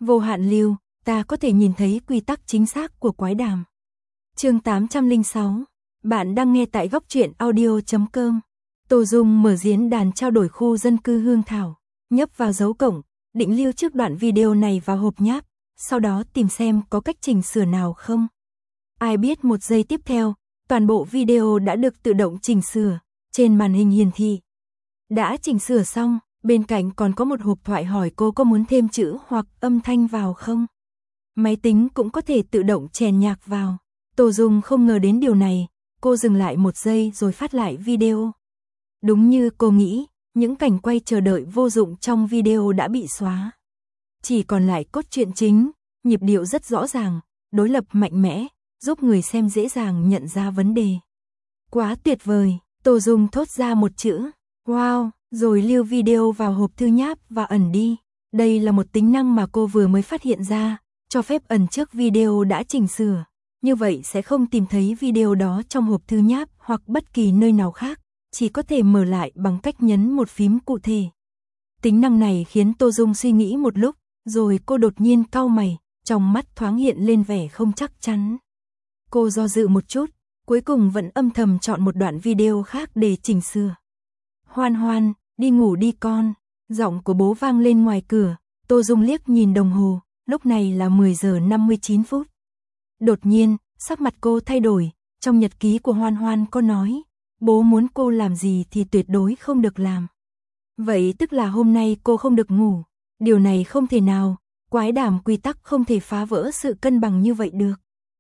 Vô hạn lưu, ta có thể nhìn thấy quy tắc chính xác của quái đàm. Chương 806. Bạn đang nghe tại góc truyện audio.com. Tô Dung mở diễn đàn trao đổi khu dân cư Hương Thảo, nhấp vào dấu cộng, định lưu trước đoạn video này vào hộp nháp, sau đó tìm xem có cách chỉnh sửa nào không. Ai biết một giây tiếp theo, toàn bộ video đã được tự động chỉnh sửa, trên màn hình hiển thị. Đã chỉnh sửa xong, bên cạnh còn có một hộp thoại hỏi cô có muốn thêm chữ hoặc âm thanh vào không. Máy tính cũng có thể tự động chèn nhạc vào. Tô Dung không ngờ đến điều này, cô dừng lại một giây rồi phát lại video. Đúng như cô nghĩ, những cảnh quay chờ đợi vô dụng trong video đã bị xóa. Chỉ còn lại cốt truyện chính, nhịp điệu rất rõ ràng, đối lập mạnh mẽ, giúp người xem dễ dàng nhận ra vấn đề. Quá tuyệt vời, Tô Dung thốt ra một chữ, wow, rồi lưu video vào hộp thư nháp và ẩn đi. Đây là một tính năng mà cô vừa mới phát hiện ra, cho phép ẩn trước video đã chỉnh sửa. Như vậy sẽ không tìm thấy video đó trong hộp thư nháp hoặc bất kỳ nơi nào khác, chỉ có thể mở lại bằng cách nhấn một phím cụ thể. Tính năng này khiến Tô Dung suy nghĩ một lúc, rồi cô đột nhiên cau mày, trong mắt thoáng hiện lên vẻ không chắc chắn. Cô do dự một chút, cuối cùng vẫn âm thầm chọn một đoạn video khác để chỉnh sửa. Hoan Hoan, đi ngủ đi con, giọng của bố vang lên ngoài cửa, Tô Dung liếc nhìn đồng hồ, lúc này là 10 giờ 59 phút. Đột nhiên, sắc mặt cô thay đổi, trong nhật ký của Hoan Hoan có nói, bố muốn cô làm gì thì tuyệt đối không được làm. Vậy tức là hôm nay cô không được ngủ, điều này không thể nào, quái đàm quy tắc không thể phá vỡ sự cân bằng như vậy được.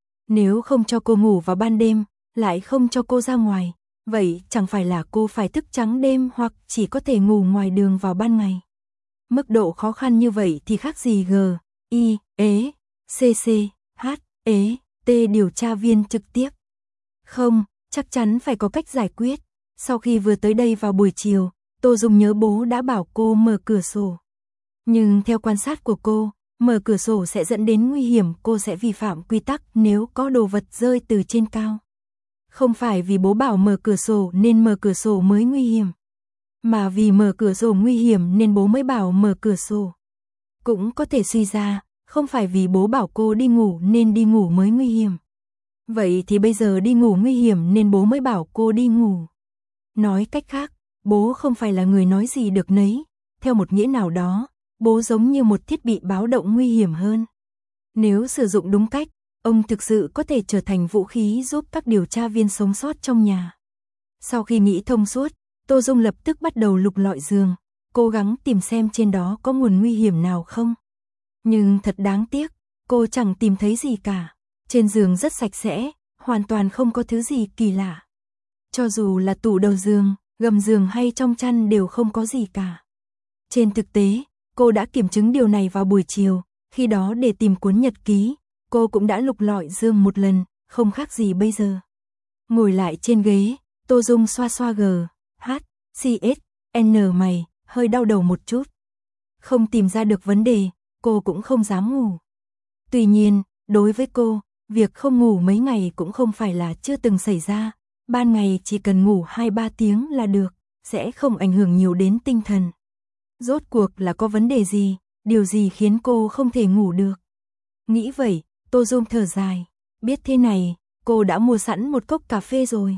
Nếu không cho cô ngủ vào ban đêm, lại không cho cô ra ngoài, vậy chẳng phải là cô phải thức trắng đêm hoặc chỉ có thể ngủ ngoài đường vào ban ngày. Mức độ khó khăn như vậy thì khác gì G, I, E, C, C, H, E, T điều tra viên trực tiếp. Không, chắc chắn phải có cách giải quyết. Sau khi vừa tới đây vào buổi chiều, Tô Dung nhớ bố đã bảo cô mở cửa sổ. Nhưng theo quan sát của cô, mở cửa sổ sẽ dẫn đến nguy hiểm, cô sẽ vi phạm quy tắc nếu có đồ vật rơi từ trên cao. Không phải vì bố bảo mở cửa sổ nên mở cửa sổ mới nguy hiểm, mà vì mở cửa sổ nguy hiểm nên bố mới bảo mở cửa sổ. Cũng có thể suy ra, không phải vì bố bảo cô đi ngủ nên đi ngủ mới nguy hiểm. Vậy thì bây giờ đi ngủ nguy hiểm nên bố mới bảo cô đi ngủ. Nói cách khác, bố không phải là người nói gì được nấy, theo một nghĩa nào đó, bố giống như một thiết bị báo động nguy hiểm hơn. Nếu sử dụng đúng cách, ông thực sự có thể trở thành vũ khí giúp các điều tra viên sống sót trong nhà. Sau khi nghĩ thông suốt, Tô Dung lập tức bắt đầu lục lọi giường, cố gắng tìm xem trên đó có nguồn nguy hiểm nào không. Nhưng thật đáng tiếc, cô chẳng tìm thấy gì cả. Trên giường rất sạch sẽ, hoàn toàn không có thứ gì kỳ lạ. Cho dù là tủ đầu giường, gầm giường hay trong chăn đều không có gì cả. Trên thực tế, cô đã kiểm chứng điều này vào buổi chiều, khi đó để tìm cuốn nhật ký, cô cũng đã lục lọi giường một lần, không khác gì bây giờ. Ngồi lại trên ghế, Tô Dung xoa xoa G, H, C, S, N mày, hơi đau đầu một chút. Không tìm ra được vấn đề, cô cũng không dám ngủ. Tuy nhiên, đối với cô, việc không ngủ mấy ngày cũng không phải là chưa từng xảy ra. Ban ngày chỉ cần ngủ 2-3 tiếng là được, sẽ không ảnh hưởng nhiều đến tinh thần. Rốt cuộc là có vấn đề gì, điều gì khiến cô không thể ngủ được? Nghĩ vậy, Tô Dung thở dài. Biết thế này, cô đã mua sẵn một cốc cà phê rồi.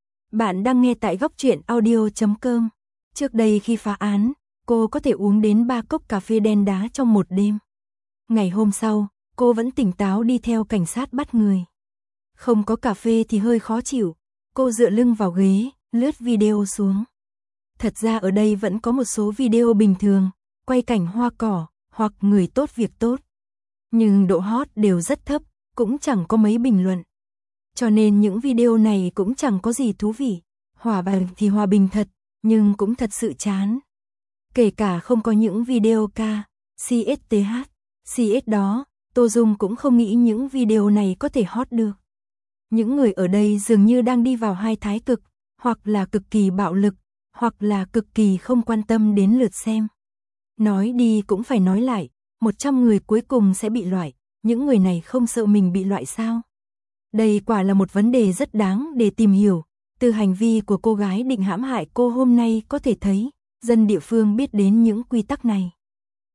Bạn đang nghe tại góc truyện audio.com. Trước đây khi phá án, cô có thể uống đến 3 cốc cà phê đen đá trong một đêm. Ngày hôm sau, cô vẫn tỉnh táo đi theo cảnh sát bắt người. Không có cà phê thì hơi khó chịu, cô dựa lưng vào ghế, lướt video xuống. Thật ra ở đây vẫn có một số video bình thường, quay cảnh hoa cỏ, hoặc người tốt việc tốt. Nhưng độ hot đều rất thấp, cũng chẳng có mấy bình luận. Cho nên những video này cũng chẳng có gì thú vị. Hòa bình thì hòa bình thật, nhưng cũng thật sự chán. Kể cả không có những video ca, CSTH, CS đó, Tô Dung cũng không nghĩ những video này có thể hot được. Những người ở đây dường như đang đi vào hai thái cực, hoặc là cực kỳ bạo lực, hoặc là cực kỳ không quan tâm đến lượt xem. Nói đi cũng phải nói lại, 100 người cuối cùng sẽ bị loại, những người này không sợ mình bị loại sao? Đây quả là một vấn đề rất đáng để tìm hiểu, từ hành vi của cô gái định hãm hại cô hôm nay có thể thấy, dân địa phương biết đến những quy tắc này.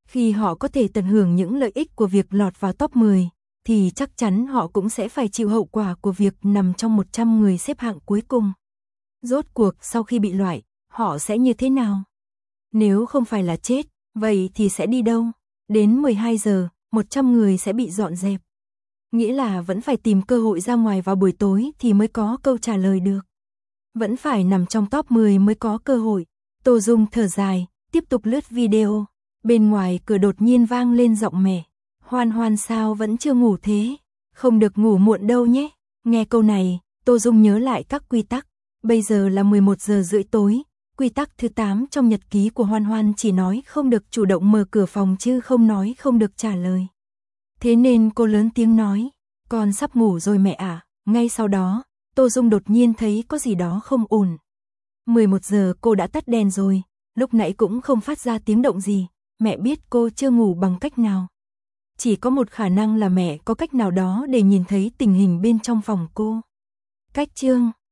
Khi họ có thể tận hưởng những lợi ích của việc lọt vào top 10, thì chắc chắn họ cũng sẽ phải chịu hậu quả của việc nằm trong 100 người xếp hạng cuối cùng. Rốt cuộc sau khi bị loại, họ sẽ như thế nào? Nếu không phải là chết, vậy thì sẽ đi đâu? Đến 12 giờ, 100 người sẽ bị dọn dẹp. Nghĩa là vẫn phải tìm cơ hội ra ngoài vào buổi tối thì mới có câu trả lời được. Vẫn phải nằm trong top 10 mới có cơ hội. Tô Dung thở dài, tiếp tục lướt video. Bên ngoài cửa đột nhiên vang lên giọng mẹ. Hoan Hoan sao vẫn chưa ngủ thế? Không được ngủ muộn đâu nhé. Nghe câu này, Tô Dung nhớ lại các quy tắc. Bây giờ là 11 giờ rưỡi tối. Quy tắc thứ 8 trong nhật ký của Hoan Hoan chỉ nói không được chủ động mở cửa phòng chứ không nói không được trả lời. Thế nên cô lớn tiếng nói, con sắp ngủ rồi mẹ ạ. Ngay sau đó, Tô Dung đột nhiên thấy có gì đó không ổn. 11 giờ cô đã tắt đèn rồi, lúc nãy cũng không phát ra tiếng động gì. Mẹ biết cô chưa ngủ bằng cách nào. Chỉ có một khả năng là mẹ có cách nào đó để nhìn thấy tình hình bên trong phòng cô. Cách chương